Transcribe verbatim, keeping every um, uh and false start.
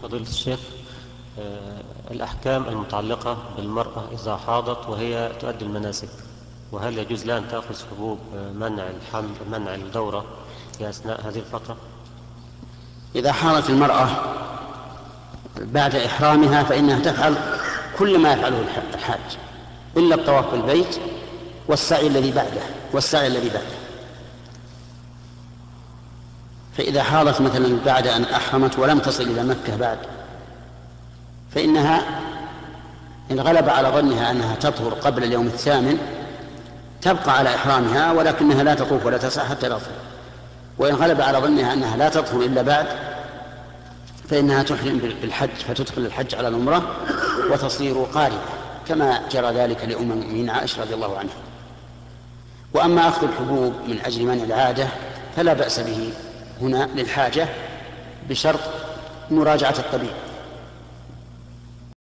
فضيلة الشيخ، الأحكام المتعلقة بالمرأة إذا حاضت وهي تؤدي المناسك، وهل يجوز لها أن تأخذ حبوب منع الحمل منع الدورة في أثناء هذه الفترة؟ إذا حاضت المرأة بعد إحرامها فإنها تفعل كل ما يفعله الحاج إلا الطواف بالبيت والسعي الذي بعده والسعي الذي بعده. فإذا حاضت مثلا بعد أن أحرمت ولم تصل إلى مكة بعد، فإنها إن غلب على ظنها أنها تطهر قبل اليوم الثامن تبقى على إحرامها، ولكنها لا تطوف ولا تسعى حتى تطهر. وإن غلب على ظنها أنها لا تطهر إلا بعد فإنها تحرم بالحج، فتدخل الحج على العمرة وتصير قارنة، كما جرى ذلك لأم المؤمنين عائشة رضي الله عنها. وأما أخذ الحبوب من أجل منع العادة فلا بأس به هنا للحاجة بشرط مراجعة الطبيب.